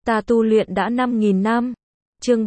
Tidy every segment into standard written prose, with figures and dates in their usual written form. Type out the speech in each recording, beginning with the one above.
Ta tu luyện đã 5.000 năm. Chương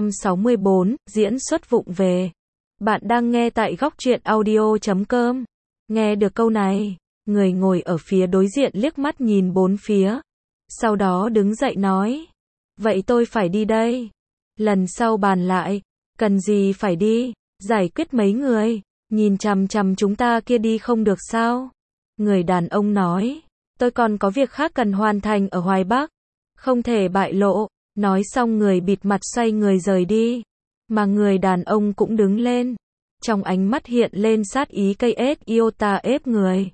364, diễn xuất vụng về. Bạn đang nghe tại góc truyện audio.com. Nghe được câu này, người ngồi ở phía đối diện liếc mắt nhìn bốn phía. Sau đó đứng dậy nói. Vậy tôi phải đi đây. Lần sau bàn lại. Cần gì phải đi. Giải quyết mấy người. Nhìn chằm chằm chúng ta kia đi không được sao? Người đàn ông nói. Tôi còn có việc khác cần hoàn thành ở Hoài Bắc. Không thể bại lộ. Nói xong người bịt mặt xoay người rời đi. Mà người đàn ông cũng đứng lên. Trong ánh mắt hiện lên sát ý cây ếch iota ép người.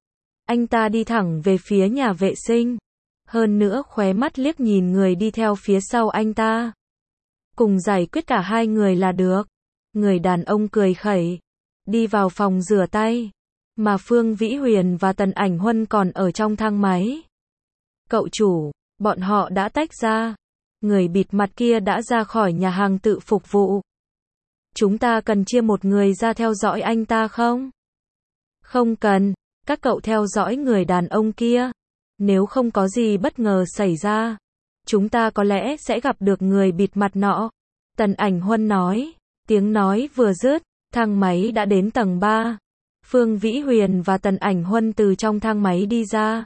Anh ta đi thẳng về phía nhà vệ sinh. Hơn nữa khóe mắt liếc nhìn người đi theo phía sau anh ta. Cùng giải quyết cả hai người là được. Người đàn ông cười khẩy. Đi vào phòng rửa tay. Mà Phương Vĩ Huyền và Tần Ảnh Huân còn ở trong thang máy. Cậu chủ, bọn họ đã tách ra. Người bịt mặt kia đã ra khỏi nhà hàng tự phục vụ. Chúng ta cần chia một người ra theo dõi anh ta không? Không cần, các cậu theo dõi người đàn ông kia. Nếu không có gì bất ngờ xảy ra, chúng ta có lẽ sẽ gặp được người bịt mặt nọ. Tần Ảnh Huân nói. Tiếng nói vừa dứt, thang máy đã đến tầng 3. Phương Vĩ Huyền và Tần Ảnh Huân từ trong thang máy đi ra.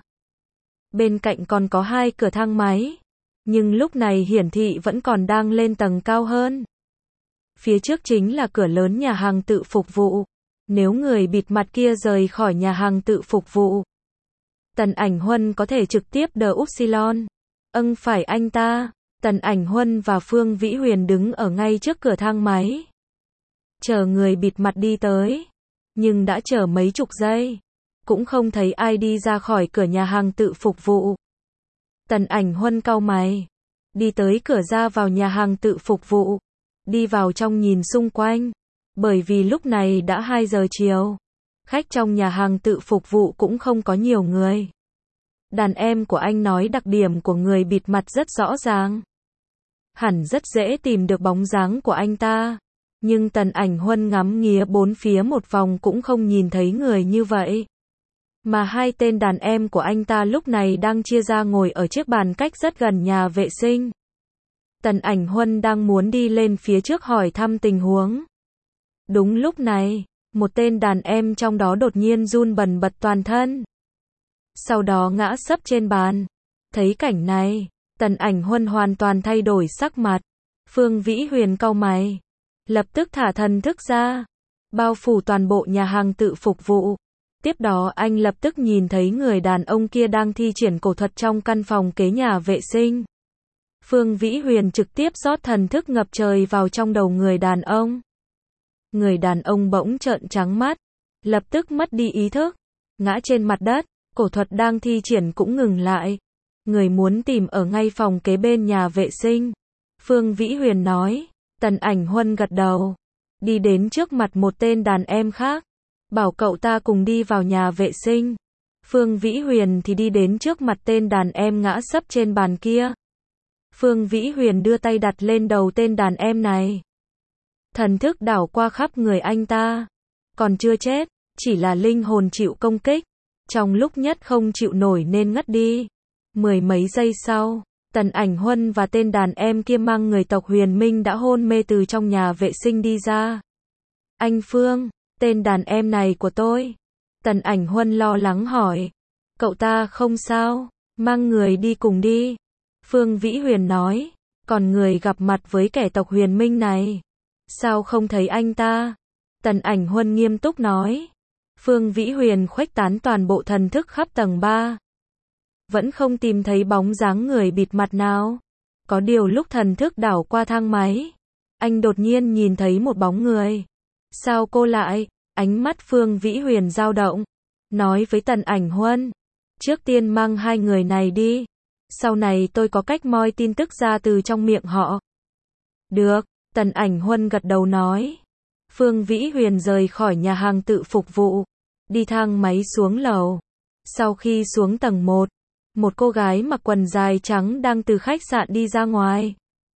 Bên cạnh còn có hai cửa thang máy. Nhưng lúc này hiển thị vẫn còn đang lên tầng cao hơn. Phía trước chính là cửa lớn nhà hàng tự phục vụ. Nếu người bịt mặt kia rời khỏi nhà hàng tự phục vụ, Tần Ảnh Huân có thể trực tiếp đờ Upsilon. Phải anh ta. Tần Ảnh Huân và Phương Vĩ Huyền đứng ở ngay trước cửa thang máy. Chờ người bịt mặt đi tới. Nhưng đã chờ mấy chục giây. Cũng không thấy ai đi ra khỏi cửa nhà hàng tự phục vụ. Tần Ảnh Huân cau mày. Đi tới cửa ra vào nhà hàng tự phục vụ. Đi vào trong nhìn xung quanh. Bởi vì lúc này đã 2 giờ chiều. Khách trong nhà hàng tự phục vụ cũng không có nhiều người. Đàn em của anh nói đặc điểm của người bịt mặt rất rõ ràng. Hẳn rất dễ tìm được bóng dáng của anh ta. Nhưng Tần Ảnh Huân ngắm nghía bốn phía một vòng cũng không nhìn thấy người như vậy. Mà hai tên đàn em của anh ta lúc này đang chia ra ngồi ở chiếc bàn cách rất gần nhà vệ sinh. Tần Ảnh Huân đang muốn đi lên phía trước hỏi thăm tình huống. Đúng lúc này, một tên đàn em trong đó đột nhiên run bần bật toàn thân. Sau đó ngã sấp trên bàn. Thấy cảnh này, Tần Ảnh Huân hoàn toàn thay đổi sắc mặt. Phương Vĩ Huyền cau mày. Lập tức thả thần thức ra. Bao phủ toàn bộ nhà hàng tự phục vụ. Tiếp đó anh lập tức nhìn thấy người đàn ông kia đang thi triển cổ thuật trong căn phòng kế nhà vệ sinh. Phương Vĩ Huyền trực tiếp rót thần thức ngập trời vào trong đầu người đàn ông. Người đàn ông bỗng trợn trắng mắt. Lập tức mất đi ý thức. Ngã trên mặt đất. Cổ thuật đang thi triển cũng ngừng lại. Người muốn tìm ở ngay phòng kế bên nhà vệ sinh. Phương Vĩ Huyền nói. Tần Ảnh Huân gật đầu. Đi đến trước mặt một tên đàn em khác. Bảo cậu ta cùng đi vào nhà vệ sinh. Phương Vĩ Huyền thì đi đến trước mặt tên đàn em ngã sấp trên bàn kia. Phương Vĩ Huyền đưa tay đặt lên đầu tên đàn em này. Thần thức đảo qua khắp người anh ta. Còn chưa chết, chỉ là linh hồn chịu công kích. Trong lúc nhất không chịu nổi nên ngất đi. 10 mấy giây sau, Tần Ảnh Huân và tên đàn em kia mang người tộc Huyền Minh đã hôn mê từ trong nhà vệ sinh đi ra. Anh Phương, tên đàn em này của tôi. Tần Ảnh Huân lo lắng hỏi. Cậu ta không sao, mang người đi cùng đi. Phương Vĩ Huyền nói. Còn người gặp mặt với kẻ tộc Huyền Minh này, sao không thấy anh ta? Tần Ảnh Huân nghiêm túc nói. Phương Vĩ Huyền khuếch tán toàn bộ thần thức khắp tầng 3. Vẫn không tìm thấy bóng dáng người bịt mặt nào. Có điều lúc thần thức đảo qua thang máy, anh đột nhiên nhìn thấy một bóng người. Sao cô lại? Ánh mắt Phương Vĩ Huyền dao động. Nói với Tần Ảnh Huân. Trước tiên mang hai người này đi. Sau này tôi có cách moi tin tức ra từ trong miệng họ. Được, Tần Ảnh Huân gật đầu nói. Phương Vĩ Huyền rời khỏi nhà hàng tự phục vụ. Đi thang máy xuống lầu. Sau khi xuống tầng 1, một cô gái mặc quần dài trắng đang từ khách sạn đi ra ngoài.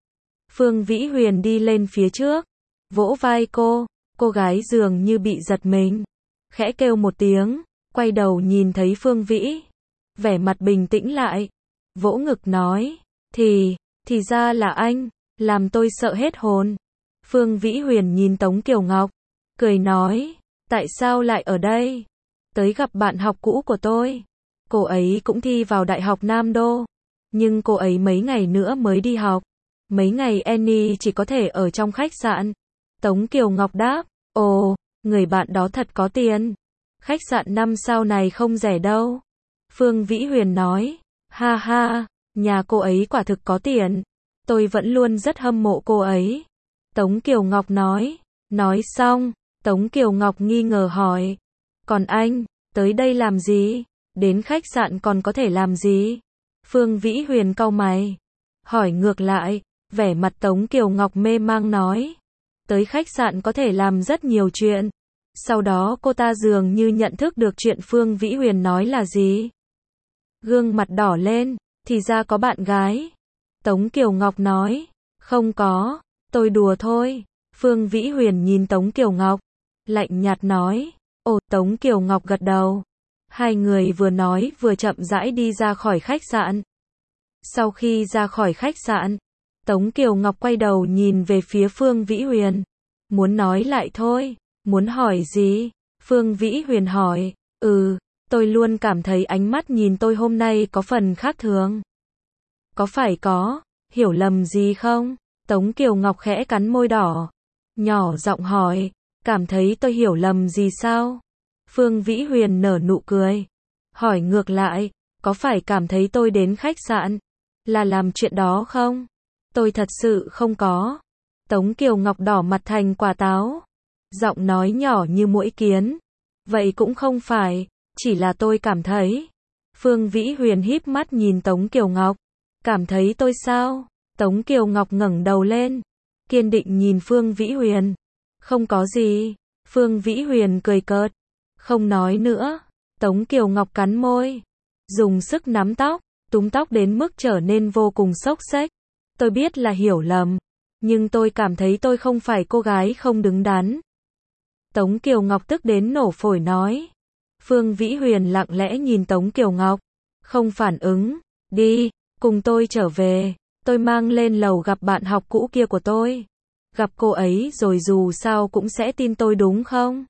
Phương Vĩ Huyền đi lên phía trước. Vỗ vai cô gái dường như bị giật mình. Khẽ kêu một tiếng, quay đầu nhìn thấy Phương Vĩ. Vẻ mặt bình tĩnh lại. Vỗ ngực nói. Thì ra là anh, làm tôi sợ hết hồn. Phương Vĩ Huyền nhìn Tống Kiều Ngọc, cười nói, tại sao lại ở đây? Tới gặp bạn học cũ của tôi. Cô ấy cũng thi vào Đại học Nam Đô, nhưng cô ấy mấy ngày nữa mới đi học. Mấy ngày Annie chỉ có thể ở trong khách sạn. Tống Kiều Ngọc đáp, ồ, người bạn đó thật có tiền. Khách sạn 5 sao này không rẻ đâu. Phương Vĩ Huyền nói, ha ha, nhà cô ấy quả thực có tiền. Tôi vẫn luôn rất hâm mộ cô ấy. Tống Kiều Ngọc nói xong, Tống Kiều Ngọc nghi ngờ hỏi, còn anh, tới đây làm gì? Đến khách sạn còn có thể làm gì? Phương Vĩ Huyền cau mày, hỏi ngược lại, vẻ mặt Tống Kiều Ngọc mê mang nói, tới khách sạn có thể làm rất nhiều chuyện. Sau đó cô ta dường như nhận thức được chuyện Phương Vĩ Huyền nói là gì. Gương mặt đỏ lên, thì ra có bạn gái. Tống Kiều Ngọc nói, không có, tôi đùa thôi. Phương Vĩ Huyền nhìn Tống Kiều Ngọc, lạnh nhạt nói, ồ, Tống Kiều Ngọc gật đầu. Hai người vừa nói vừa chậm rãi đi ra khỏi khách sạn. Sau khi ra khỏi khách sạn, Tống Kiều Ngọc quay đầu nhìn về phía Phương Vĩ Huyền. Muốn nói lại thôi, muốn hỏi gì? Phương Vĩ Huyền hỏi, tôi luôn cảm thấy ánh mắt nhìn tôi hôm nay có phần khác thường. Có phải có hiểu lầm gì không? Tống Kiều Ngọc khẽ cắn môi đỏ, nhỏ giọng hỏi, cảm thấy tôi hiểu lầm gì sao? Phương Vĩ Huyền nở nụ cười, hỏi ngược lại, có phải cảm thấy tôi đến khách sạn là làm chuyện đó không? Tôi thật sự không có. Tống Kiều Ngọc đỏ mặt thành quả táo, giọng nói nhỏ như muỗi kiến, vậy cũng không phải, chỉ là tôi cảm thấy. Phương Vĩ Huyền híp mắt nhìn Tống Kiều Ngọc, cảm thấy tôi sao? Tống Kiều Ngọc ngẩng đầu lên, kiên định nhìn Phương Vĩ Huyền, không có gì. Phương Vĩ Huyền cười cợt, không nói nữa. Tống Kiều Ngọc cắn môi, dùng sức nắm tóc, túm tóc đến mức trở nên vô cùng xốc xếch. Tôi biết là hiểu lầm, nhưng tôi cảm thấy tôi không phải cô gái không đứng đắn. Tống Kiều Ngọc tức đến nổ phổi nói. Phương Vĩ Huyền lặng lẽ nhìn Tống Kiều Ngọc, không phản ứng. Đi, cùng tôi trở về, tôi mang lên lầu gặp bạn học cũ kia của tôi. Gặp cô ấy rồi dù sao cũng sẽ tin tôi đúng không?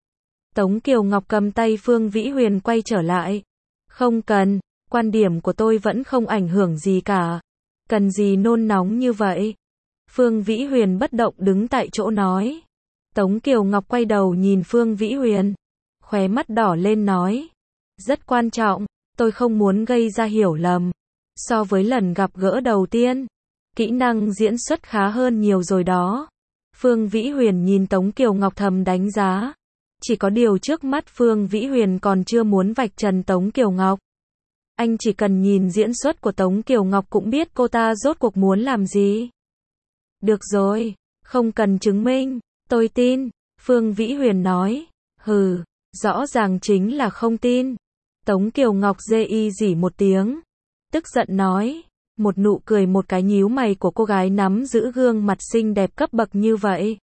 Tống Kiều Ngọc cầm tay Phương Vĩ Huyền quay trở lại. Không cần, quan điểm của tôi vẫn không ảnh hưởng gì cả. Cần gì nôn nóng như vậy? Phương Vĩ Huyền bất động đứng tại chỗ nói. Tống Kiều Ngọc quay đầu nhìn Phương Vĩ Huyền, khóe mắt đỏ lên nói, rất quan trọng, tôi không muốn gây ra hiểu lầm. So với lần gặp gỡ đầu tiên, kỹ năng diễn xuất khá hơn nhiều rồi đó. Phương Vĩ Huyền nhìn Tống Kiều Ngọc thầm đánh giá. Chỉ có điều trước mắt Phương Vĩ Huyền còn chưa muốn vạch trần Tống Kiều Ngọc. Anh chỉ cần nhìn diễn xuất của Tống Kiều Ngọc cũng biết cô ta rốt cuộc muốn làm gì. Được rồi, không cần chứng minh, tôi tin. Phương Vĩ Huyền nói. Hừ, rõ ràng chính là không tin. Tống Kiều Ngọc rỉ một tiếng, tức giận nói. Một nụ cười một cái nhíu mày của cô gái nắm giữ gương mặt xinh đẹp cấp bậc như vậy.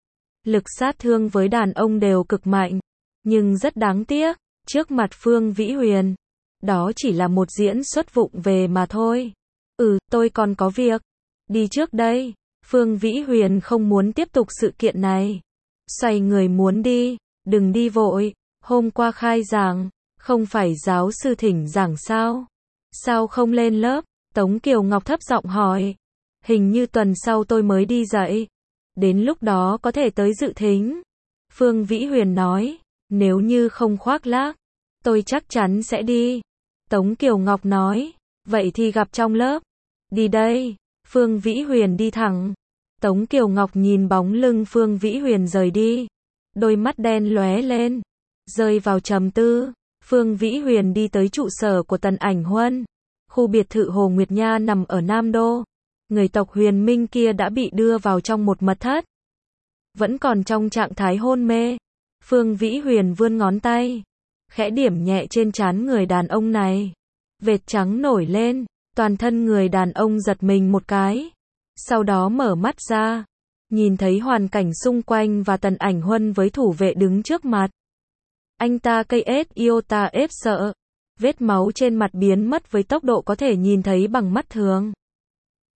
Lực sát thương với đàn ông đều cực mạnh, nhưng rất đáng tiếc, trước mặt Phương Vĩ Huyền, đó chỉ là một diễn xuất vụng về mà thôi. Tôi còn có việc, đi trước đây. Phương Vĩ Huyền không muốn tiếp tục sự kiện này, xoay người muốn đi. Đừng đi vội, hôm qua khai giảng, không phải giáo sư thỉnh giảng sao? Sao không lên lớp? Tống Kiều Ngọc thấp giọng hỏi. Hình như tuần sau tôi mới đi dạy. Đến lúc đó có thể tới dự thính. Phương Vĩ Huyền nói. Nếu như không khoác lác, tôi chắc chắn sẽ đi. Tống Kiều Ngọc nói. Vậy thì gặp trong lớp. Đi đây. Phương Vĩ Huyền đi thẳng. Tống Kiều Ngọc nhìn bóng lưng Phương Vĩ Huyền rời đi. Đôi mắt đen lóe lên, rơi vào trầm tư. Phương Vĩ Huyền đi tới trụ sở của Tần Ảnh Huân. Khu biệt thự Hồ Nguyệt Nha nằm ở Nam Đô. Người tộc Huyền Minh kia đã bị đưa vào trong một mật thất, vẫn còn trong trạng thái hôn mê. Phương Vĩ Huyền vươn ngón tay, khẽ điểm nhẹ trên trán người đàn ông này. Vệt trắng nổi lên, toàn thân người đàn ông giật mình một cái. Sau đó mở mắt ra, nhìn thấy hoàn cảnh xung quanh và Tần Ảnh Huân với thủ vệ đứng trước mặt. Anh ta cây ết iota ếp sợ. Vết máu trên mặt biến mất với tốc độ có thể nhìn thấy bằng mắt thường.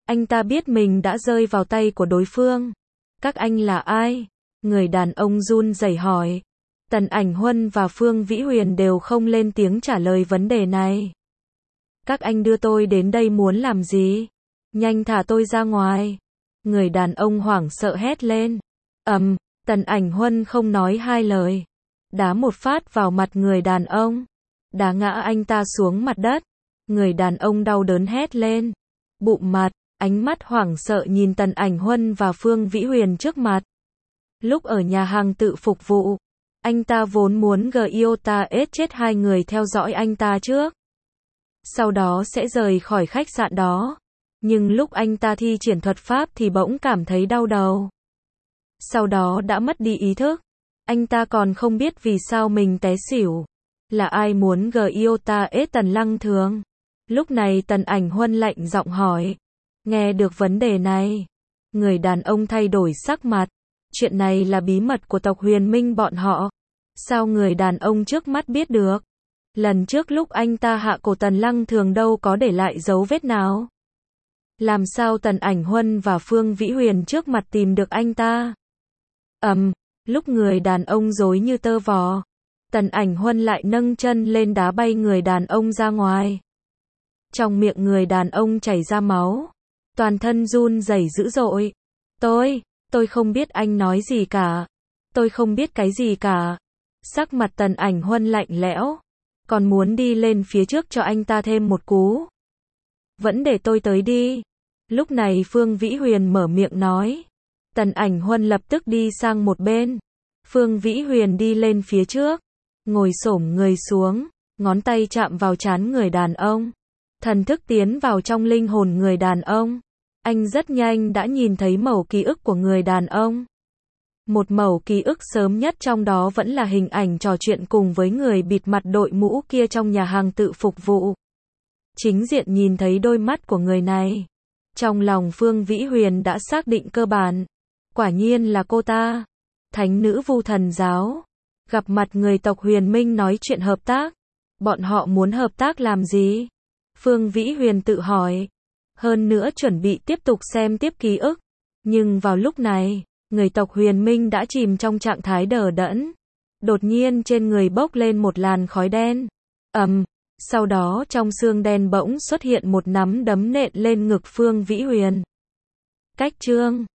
Anh ta biết mình đã rơi vào tay của đối phương. Các anh là ai? Người đàn ông run rẩy hỏi. Tần Ảnh Huân và Phương Vĩ Huyền đều không lên tiếng trả lời vấn đề này. Các anh đưa tôi đến đây muốn làm gì? Nhanh thả tôi ra ngoài. Người đàn ông hoảng sợ hét lên. Tần Ảnh Huân không nói hai lời. Đá một phát vào mặt người đàn ông. Đá ngã anh ta xuống mặt đất. Người đàn ông đau đớn hét lên. Bụm mặt, ánh mắt hoảng sợ nhìn Tần Ảnh Huân và Phương Vĩ Huyền trước mặt. Lúc ở nhà hàng tự phục vụ, anh ta vốn muốn Giota chết hai người theo dõi anh ta trước. Sau đó sẽ rời khỏi khách sạn đó. Nhưng lúc anh ta thi triển thuật pháp thì bỗng cảm thấy đau đầu. Sau đó đã mất đi ý thức. Anh ta còn không biết vì sao mình té xỉu. Là ai muốn Giota Tần Lăng Thường? Lúc này Tần Ảnh Huân lạnh giọng hỏi. Nghe được vấn đề này, người đàn ông thay đổi sắc mặt. Chuyện này là bí mật của tộc Huyền Minh bọn họ. Sao người đàn ông trước mắt biết được? Lần trước lúc anh ta hạ cổ Tần Lăng Thường đâu có để lại dấu vết nào. Làm sao Tần Ảnh Huân và Phương Vĩ Huyền trước mặt tìm được anh ta? Lúc người đàn ông rối như tơ vò, Tần Ảnh Huân lại nâng chân lên đá bay người đàn ông ra ngoài. Trong miệng người đàn ông chảy ra máu, toàn thân run rẩy dữ dội. Tôi không biết anh nói gì cả. Tôi không biết cái gì cả. Sắc mặt Tần Ảnh Huân lạnh lẽo, còn muốn đi lên phía trước cho anh ta thêm một cú. Vẫn để tôi tới đi. Lúc này Phương Vĩ Huyền mở miệng nói. Tần Ảnh Huân lập tức đi sang một bên. Phương Vĩ Huyền đi lên phía trước, ngồi xổm người xuống, ngón tay chạm vào trán người đàn ông. Thần thức tiến vào trong linh hồn người đàn ông. Anh rất nhanh đã nhìn thấy mẩu ký ức của người đàn ông. Một mẩu ký ức sớm nhất trong đó vẫn là hình ảnh trò chuyện cùng với người bịt mặt đội mũ kia trong nhà hàng tự phục vụ. Chính diện nhìn thấy đôi mắt của người này. Trong lòng Phương Vĩ Huyền đã xác định cơ bản. Quả nhiên là cô ta. Thánh nữ Vu Thần Giáo. Gặp mặt người tộc Huyền Minh nói chuyện hợp tác. Bọn họ muốn hợp tác làm gì? Phương Vĩ Huyền tự hỏi. Hơn nữa chuẩn bị tiếp tục xem tiếp ký ức. Nhưng vào lúc này, người tộc Huyền Minh đã chìm trong trạng thái đờ đẫn. Đột nhiên trên người bốc lên một làn khói đen. Sau đó trong xương đen bỗng xuất hiện một nắm đấm nện lên ngực Phương Vĩ Huyền. Cách chương